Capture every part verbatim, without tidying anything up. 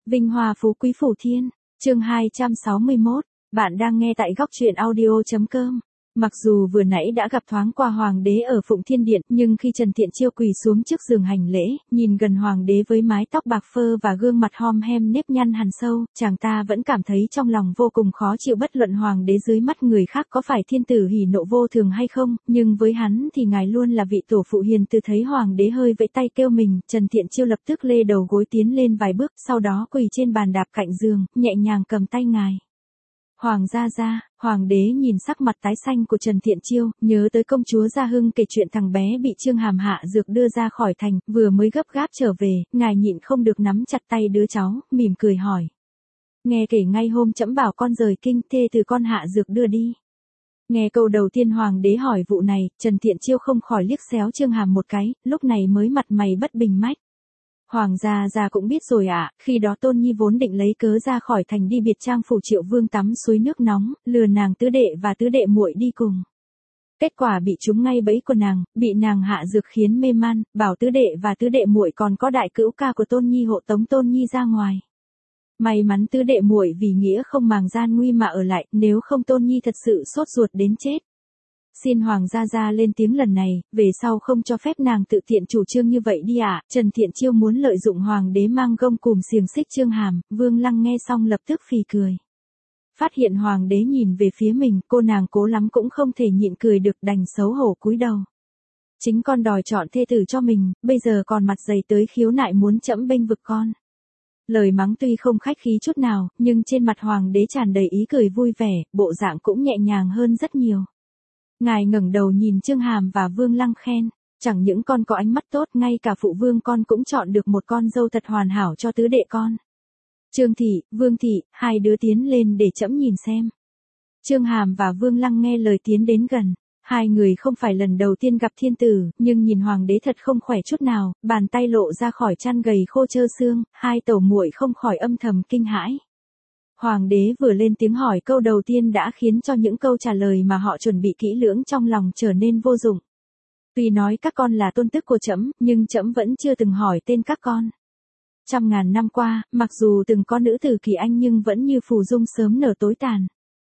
Vinh hoa phú quý phủ thiên, chương hai trăm sáu mươi mốt, bạn đang nghe tại góc truyện audio.com. Mặc dù vừa nãy đã gặp thoáng qua hoàng đế ở Phụng Thiên Điện, nhưng khi Trần Thiện Chiêu quỳ xuống trước giường hành lễ, nhìn gần hoàng đế với mái tóc bạc phơ và gương mặt hom hem nếp nhăn hằn sâu, chàng ta vẫn cảm thấy trong lòng vô cùng khó chịu. Bất luận hoàng đế dưới mắt người khác có phải thiên tử hỉ nộ vô thường hay không, nhưng với hắn thì ngài luôn là vị tổ phụ hiền từ. Thấy hoàng đế hơi vẫy tay kêu mình, Trần Thiện Chiêu lập tức lê đầu gối tiến lên vài bước, sau đó quỳ trên bàn đạp cạnh giường, nhẹ nhàng cầm tay ngài. Hoàng gia gia, hoàng đế nhìn sắc mặt tái xanh của Trần Thiện Chiêu, nhớ tới công chúa Gia Hưng kể chuyện thằng bé bị Trương Hàm hạ dược đưa ra khỏi thành, vừa mới gấp gáp trở về, ngài nhịn không được nắm chặt tay đứa cháu, mỉm cười hỏi. Nghe kể ngay hôm trẫm bảo con rời kinh, thê từ con hạ dược đưa đi. Nghe câu đầu tiên hoàng đế hỏi vụ này, Trần Thiện Chiêu không khỏi liếc xéo Trương Hàm một cái, lúc này mới mặt mày bất bình mách. Hoàng gia gia cũng biết rồi ạ, à, khi đó Tôn Nhi vốn định lấy cớ ra khỏi thành đi biệt trang phủ Triệu Vương tắm suối nước nóng, lừa nàng tứ đệ và tứ đệ muội đi cùng. Kết quả bị trúng ngay bẫy của nàng, bị nàng hạ dược khiến mê man, bảo tứ đệ và tứ đệ muội còn có đại cữu ca của Tôn Nhi hộ tống Tôn Nhi ra ngoài. May mắn tứ đệ muội vì nghĩa không màng gian nguy mà ở lại, nếu không Tôn Nhi thật sự sốt ruột đến chết. Xin hoàng gia gia lên tiếng lần này, về sau không cho phép nàng tự tiện chủ trương như vậy đi ạ. À. Trần Thiện Chiêu muốn lợi dụng hoàng đế mang gông cùm xiềng xích Trương Hàm, Vương Lăng nghe xong lập tức phì cười. Phát hiện hoàng đế nhìn về phía mình, cô nàng cố lắm cũng không thể nhịn cười được, đành xấu hổ cúi đầu. Chính con đòi chọn thê tử cho mình, bây giờ còn mặt dày tới khiếu nại muốn trẫm bênh vực con. Lời mắng tuy không khách khí chút nào, nhưng trên mặt hoàng đế tràn đầy ý cười vui vẻ, bộ dạng cũng nhẹ nhàng hơn rất nhiều. Ngài ngẩng đầu nhìn Trương Hàm và Vương Lăng khen, chẳng những con có ánh mắt tốt, ngay cả phụ vương con cũng chọn được một con dâu thật hoàn hảo cho tứ đệ con. Trương thị, Vương thị, hai đứa tiến lên để trẫm nhìn xem. Trương Hàm và Vương Lăng nghe lời tiến đến gần, hai người không phải lần đầu tiên gặp thiên tử, nhưng nhìn hoàng đế thật không khỏe chút nào, bàn tay lộ ra khỏi chăn gầy khô trơ xương, hai tẩu muội không khỏi âm thầm kinh hãi. Hoàng đế vừa lên tiếng hỏi câu đầu tiên đã khiến cho những câu trả lời mà họ chuẩn bị kỹ lưỡng trong lòng trở nên vô dụng. Tuy nói các con là tôn tức của trẫm, nhưng trẫm vẫn chưa từng hỏi tên các con. Trăm ngàn năm qua, mặc dù từng có nữ tử kỳ anh nhưng vẫn như phù dung sớm nở tối tàn.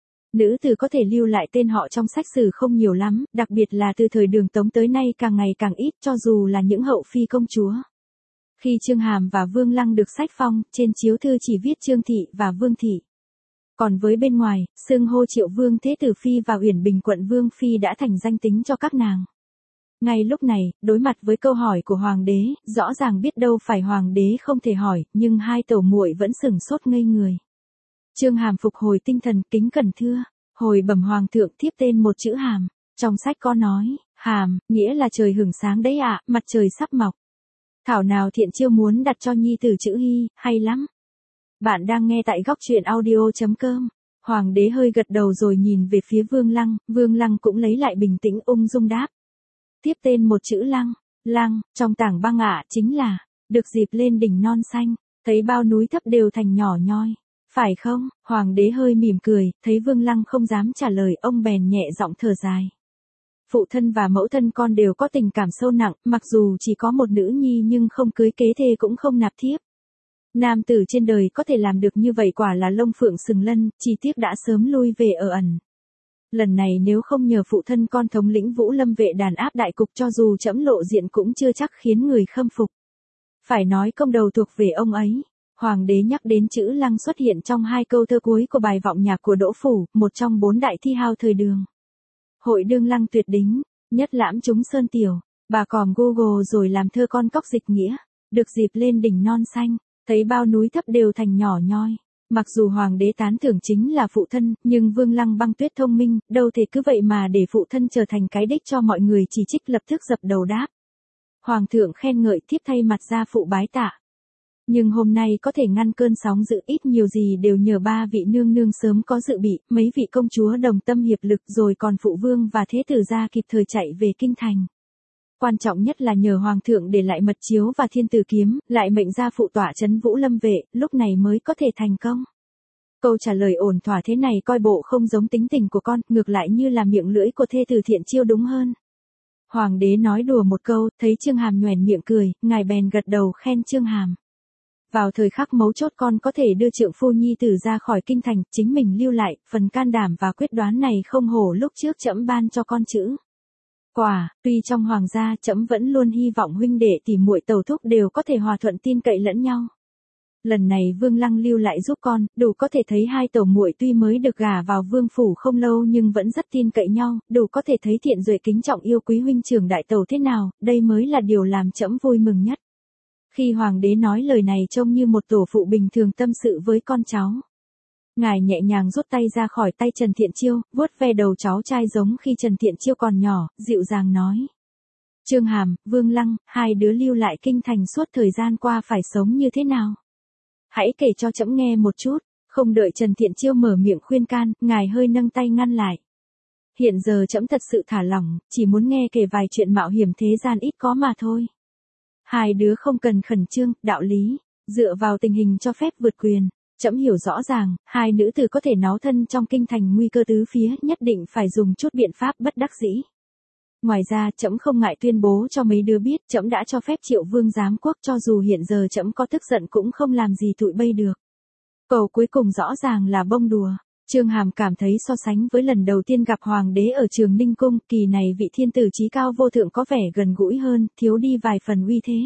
Nữ tử có thể lưu lại tên họ trong sách sử không nhiều lắm, đặc biệt là từ thời Đường Tống tới nay càng ngày càng ít, cho dù là những hậu phi công chúa. Khi Trương Hàm và Vương Lăng được sách phong, trên chiếu thư chỉ viết Trương thị và Vương thị. Còn với bên ngoài, xưng hô Triệu Vương Thế Tử Phi và Uyển Bình Quận Vương Phi đã thành danh tính cho các nàng. Ngay lúc này, đối mặt với câu hỏi của hoàng đế, rõ ràng biết đâu phải hoàng đế không thể hỏi, nhưng hai tẩu muội vẫn sửng sốt ngây người. Trương Hàm phục hồi tinh thần, kính cẩn thưa, hồi bẩm hoàng thượng, thiếp tên một chữ Hàm. Trong sách có nói, Hàm, nghĩa là trời hửng sáng đấy ạ, à, mặt trời sắp mọc. Thảo nào Thiện Chiêu muốn đặt cho nhi tử chữ Hy, hay lắm. Bạn đang nghe tại góc truyện audio.com. Hoàng đế hơi gật đầu rồi nhìn về phía Vương Lăng, Vương Lăng cũng lấy lại bình tĩnh ung dung đáp. Tiếp tên một chữ Lăng, Lăng, trong tảng băng ạ, chính là, được dịp lên đỉnh non xanh, thấy bao núi thấp đều thành nhỏ nhoi. Phải không? Hoàng đế hơi mỉm cười, thấy Vương Lăng không dám trả lời, ông bèn nhẹ giọng thở dài. Phụ thân và mẫu thân con đều có tình cảm sâu nặng, mặc dù chỉ có một nữ nhi nhưng không cưới kế thê cũng không nạp thiếp. Nam tử trên đời có thể làm được như vậy quả là lông phượng sừng lân, chỉ tiếc đã sớm lui về ở ẩn. Lần này nếu không nhờ phụ thân con thống lĩnh Vũ Lâm vệ đàn áp đại cục, cho dù trẫm lộ diện cũng chưa chắc khiến người khâm phục. Phải nói công đầu thuộc về ông ấy. Hoàng đế nhắc đến chữ Lăng xuất hiện trong hai câu thơ cuối của bài vọng nhạc của Đỗ Phủ, một trong bốn đại thi hào thời Đường. Hội đương Lăng tuyệt đính, nhất lãm chúng sơn tiểu, bà còm Google rồi làm thơ con cóc dịch nghĩa, được dịp lên đỉnh non xanh, thấy bao núi thấp đều thành nhỏ nhoi. Mặc dù hoàng đế tán thưởng chính là phụ thân, nhưng Vương Lăng Băng Tuyết thông minh, đâu thể cứ vậy mà để phụ thân trở thành cái đích cho mọi người chỉ trích, lập tức dập đầu đáp. Hoàng thượng khen ngợi, thiếp thay mặt gia phụ bái tạ. Nhưng hôm nay có thể ngăn cơn sóng dữ ít nhiều gì đều nhờ ba vị nương nương sớm có dự bị, mấy vị công chúa đồng tâm hiệp lực, rồi còn phụ vương và thế tử gia kịp thời chạy về kinh thành. Quan trọng nhất là nhờ hoàng thượng để lại mật chiếu và thiên tử kiếm, lại mệnh gia phụ tọa trấn Vũ Lâm vệ, lúc này mới có thể thành công. Câu trả lời ổn thỏa thế này coi bộ không giống tính tình của con, ngược lại như là miệng lưỡi của thê tử Thiện Chiêu đúng hơn. Hoàng đế nói đùa một câu, thấy Trương Hàm nhoẻn miệng cười, ngài bèn gật đầu khen Trương Hàm. Vào thời khắc mấu chốt con có thể đưa trượng phu nhi tử ra khỏi kinh thành, chính mình lưu lại, phần can đảm và quyết đoán này không hổ lúc trước trẫm ban cho con chữ. Quả, tuy trong hoàng gia trẫm vẫn luôn hy vọng huynh đệ tỷ muội tẩu thúc đều có thể hòa thuận tin cậy lẫn nhau. Lần này Vương Lăng lưu lại giúp con, đủ có thể thấy hai tẩu muội tuy mới được gả vào vương phủ không lâu nhưng vẫn rất tin cậy nhau, đủ có thể thấy Thiện Duệ kính trọng yêu quý huynh trưởng đại tẩu thế nào, đây mới là điều làm trẫm vui mừng nhất. Khi hoàng đế nói lời này trông như một tổ phụ bình thường tâm sự với con cháu. Ngài nhẹ nhàng rút tay ra khỏi tay Trần Thiện Chiêu, vuốt ve đầu cháu trai giống khi Trần Thiện Chiêu còn nhỏ, dịu dàng nói. Trương Hàm, Vương Lăng, hai đứa lưu lại kinh thành suốt thời gian qua phải sống như thế nào? Hãy kể cho trẫm nghe một chút, không đợi Trần Thiện Chiêu mở miệng khuyên can, ngài hơi nâng tay ngăn lại. Hiện giờ trẫm thật sự thả lỏng, chỉ muốn nghe kể vài chuyện mạo hiểm thế gian ít có mà thôi. Hai đứa không cần khẩn trương, đạo lý, dựa vào tình hình cho phép vượt quyền. Trẫm hiểu rõ ràng, hai nữ tử có thể náo thân trong kinh thành nguy cơ tứ phía, nhất định phải dùng chút biện pháp bất đắc dĩ. Ngoài ra, trẫm không ngại tuyên bố cho mấy đứa biết, trẫm đã cho phép Triệu Vương giám quốc, cho dù hiện giờ trẫm có tức giận cũng không làm gì tụi bây được. Câu cuối cùng rõ ràng là bông đùa. Trương Hàm cảm thấy so sánh với lần đầu tiên gặp hoàng đế ở Trường Ninh cung, kỳ này vị thiên tử chí cao vô thượng có vẻ gần gũi hơn, thiếu đi vài phần uy thế.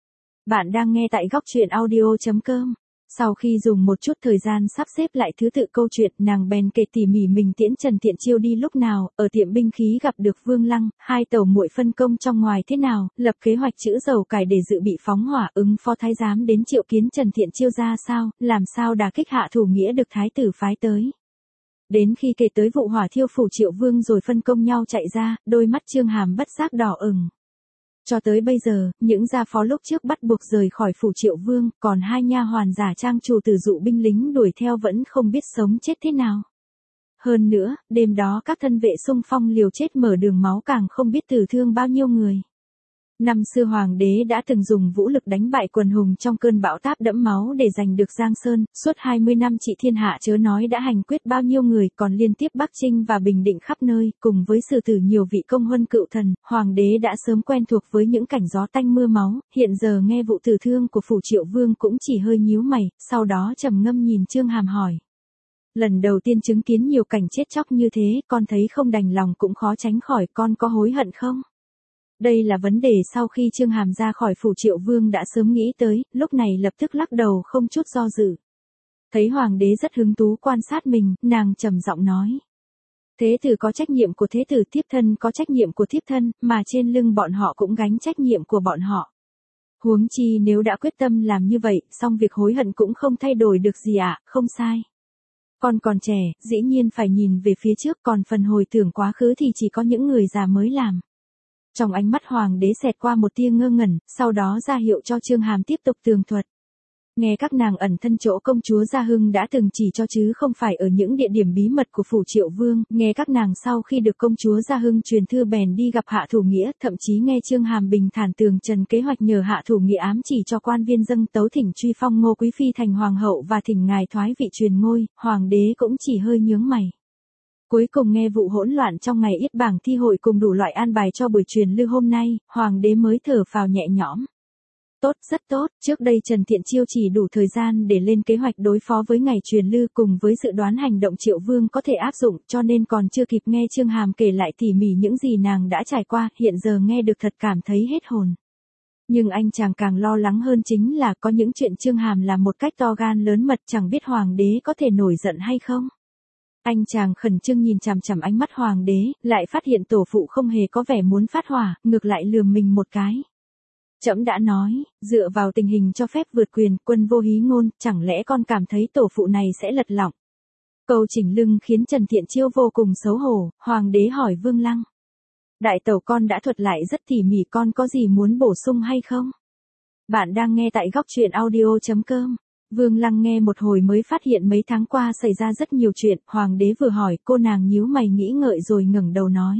Bạn đang nghe tại góc truyện audio chấm com. Sau khi dùng một chút thời gian sắp xếp lại thứ tự câu chuyện, nàng bèn kể tỉ mỉ mình tiễn Trần Thiện Chiêu đi lúc nào, ở tiệm binh khí gặp được Vương Lăng, hai tẩu muội phân công trong ngoài thế nào, lập kế hoạch chữ dầu cải để dự bị phóng hỏa, ứng phó thái giám đến triệu kiến Trần Thiện Chiêu ra sao, làm sao đả kích hạ thủ nghĩa được thái tử phái tới. Đến khi kể tới vụ hỏa thiêu phủ Triệu Vương rồi phân công nhau chạy ra, đôi mắt Trương Hàm bất giác đỏ ửng. Cho tới bây giờ, những gia phó lúc trước bắt buộc rời khỏi phủ Triệu Vương, còn hai nha hoàn giả trang chủ tử dụ binh lính đuổi theo vẫn không biết sống chết thế nào. Hơn nữa, đêm đó các thân vệ xung phong liều chết mở đường máu càng không biết tử thương bao nhiêu người. Năm xưa hoàng đế đã từng dùng vũ lực đánh bại quần hùng trong cơn bão táp đẫm máu để giành được Giang Sơn, suốt hai mươi năm trị thiên hạ chớ nói đã hành quyết bao nhiêu người, còn liên tiếp Bắc Chinh và Bình Định khắp nơi, cùng với xử tử nhiều vị công huân cựu thần, hoàng đế đã sớm quen thuộc với những cảnh gió tanh mưa máu, hiện giờ nghe vụ tử thương của phủ Triệu Vương cũng chỉ hơi nhíu mày, sau đó trầm ngâm nhìn Trương Hàm hỏi. Lần đầu tiên chứng kiến nhiều cảnh chết chóc như thế, con thấy không đành lòng cũng khó tránh khỏi, con có hối hận không? Đây là vấn đề sau khi Trương Hàm ra khỏi phủ Triệu Vương đã sớm nghĩ tới, lúc này lập tức lắc đầu không chút do dự. Thấy hoàng đế rất hứng thú quan sát mình, nàng trầm giọng nói. Thế tử có trách nhiệm của thế tử, thiếp thân có trách nhiệm của thiếp thân, mà trên lưng bọn họ cũng gánh trách nhiệm của bọn họ. Huống chi nếu đã quyết tâm làm như vậy, xong việc hối hận cũng không thay đổi được gì ạ, à, không sai. Con còn trẻ, dĩ nhiên phải nhìn về phía trước, còn phần hồi tưởng quá khứ thì chỉ có những người già mới làm. Trong ánh mắt hoàng đế xẹt qua một tia ngơ ngẩn, sau đó ra hiệu cho Trương Hàm tiếp tục tường thuật. Nghe các nàng ẩn thân chỗ công chúa Gia Hưng đã từng chỉ cho chứ không phải ở những địa điểm bí mật của phủ Triệu Vương, nghe các nàng sau khi được công chúa Gia Hưng truyền thư bèn đi gặp Hạ Thủ Nghĩa, thậm chí nghe Trương Hàm bình thản tường trần kế hoạch nhờ Hạ Thủ Nghĩa ám chỉ cho quan viên dâng tấu thỉnh truy phong Ngô Quý Phi thành hoàng hậu và thỉnh ngài thoái vị truyền ngôi, hoàng đế cũng chỉ hơi nhướng mày. Cuối cùng nghe vụ hỗn loạn trong ngày yết bảng thi hội cùng đủ loại an bài cho buổi truyền lưu hôm nay, hoàng đế mới thở phào nhẹ nhõm. Tốt, rất tốt, trước đây Trần Thiện Chiêu chỉ đủ thời gian để lên kế hoạch đối phó với ngày truyền lưu cùng với dự đoán hành động Triệu Vương có thể áp dụng, cho nên còn chưa kịp nghe Trương Hàm kể lại tỉ mỉ những gì nàng đã trải qua, hiện giờ nghe được thật cảm thấy hết hồn. Nhưng anh chàng càng lo lắng hơn chính là có những chuyện Trương Hàm làm một cách to gan lớn mật, chẳng biết hoàng đế có thể nổi giận hay không. Anh chàng khẩn trương nhìn chằm chằm ánh mắt hoàng đế, lại phát hiện tổ phụ không hề có vẻ muốn phát hỏa, ngược lại lườm mình một cái. Trẫm đã nói, dựa vào tình hình cho phép vượt quyền, quân vô hí ngôn, chẳng lẽ con cảm thấy tổ phụ này sẽ lật lọng? Câu chỉnh lưng khiến Trần Thiện Chiêu vô cùng xấu hổ, hoàng đế hỏi Vương Lăng. Đại tẩu con đã thuật lại rất tỉ mỉ, con có gì muốn bổ sung hay không? Bạn đang nghe tại góc truyện audio chấm com. Vương Lăng nghe một hồi mới phát hiện mấy tháng qua xảy ra rất nhiều chuyện, hoàng đế vừa hỏi, cô nàng nhíu mày nghĩ ngợi rồi ngẩng đầu nói.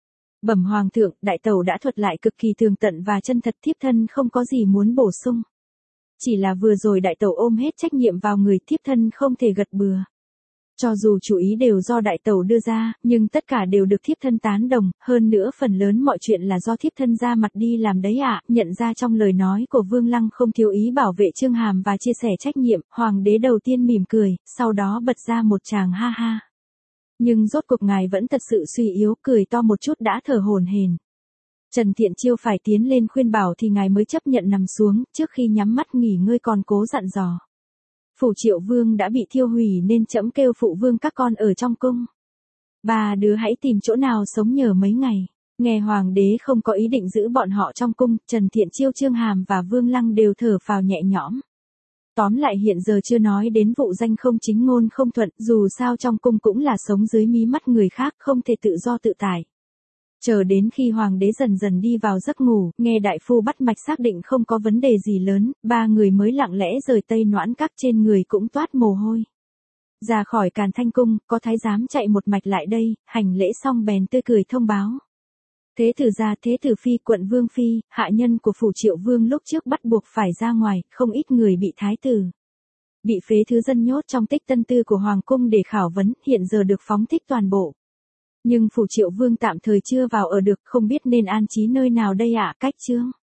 Bẩm hoàng thượng, đại tẩu đã thuật lại cực kỳ tường tận và chân thật, thiếp thân không có gì muốn bổ sung. Chỉ là vừa rồi đại tẩu ôm hết trách nhiệm vào người, thiếp thân không thể gật bừa. Cho dù chủ ý đều do đại tẩu đưa ra, nhưng tất cả đều được thiếp thân tán đồng, hơn nữa phần lớn mọi chuyện là do thiếp thân ra mặt đi làm đấy ạ. Nhận ra trong lời nói của Vương Lăng không thiếu ý bảo vệ Chương Hàm và chia sẻ trách nhiệm, hoàng đế đầu tiên mỉm cười, sau đó bật ra một tràng ha ha. Nhưng rốt cuộc ngài vẫn thật sự suy yếu, cười to một chút đã thở hổn hển. Trần Thiện Chiêu phải tiến lên khuyên bảo thì ngài mới chấp nhận nằm xuống, trước khi nhắm mắt nghỉ ngơi còn cố dặn dò. Phủ Triệu Vương đã bị thiêu hủy nên trẫm kêu phụ vương các con ở trong cung. Ba đứa hãy tìm chỗ nào sống nhờ mấy ngày. Nghe hoàng đế không có ý định giữ bọn họ trong cung, Trần Thiện Chiêu, Chương Hàm và Vương Lăng đều thở phào nhẹ nhõm. Tóm lại hiện giờ chưa nói đến vụ danh không chính ngôn không thuận, dù sao trong cung cũng là sống dưới mí mắt người khác, không thể tự do tự tại. Chờ đến khi hoàng đế dần dần đi vào giấc ngủ, nghe đại phu bắt mạch xác định không có vấn đề gì lớn, ba người mới lặng lẽ rời Tây Noãn Các, trên người cũng toát mồ hôi. Ra khỏi Càn Thanh Cung, có thái giám chạy một mạch lại đây, hành lễ xong bèn tươi cười thông báo. Thế tử gia, thế tử phi, quận vương phi, hạ nhân của phủ Triệu Vương lúc trước bắt buộc phải ra ngoài, không ít người bị thái tử bị phế thứ dân nhốt trong tích tân tư của hoàng cung để khảo vấn, hiện giờ được phóng thích toàn bộ. Nhưng phủ Triệu Vương tạm thời chưa vào ở được, không biết nên an trí nơi nào đây ạ. Cách chương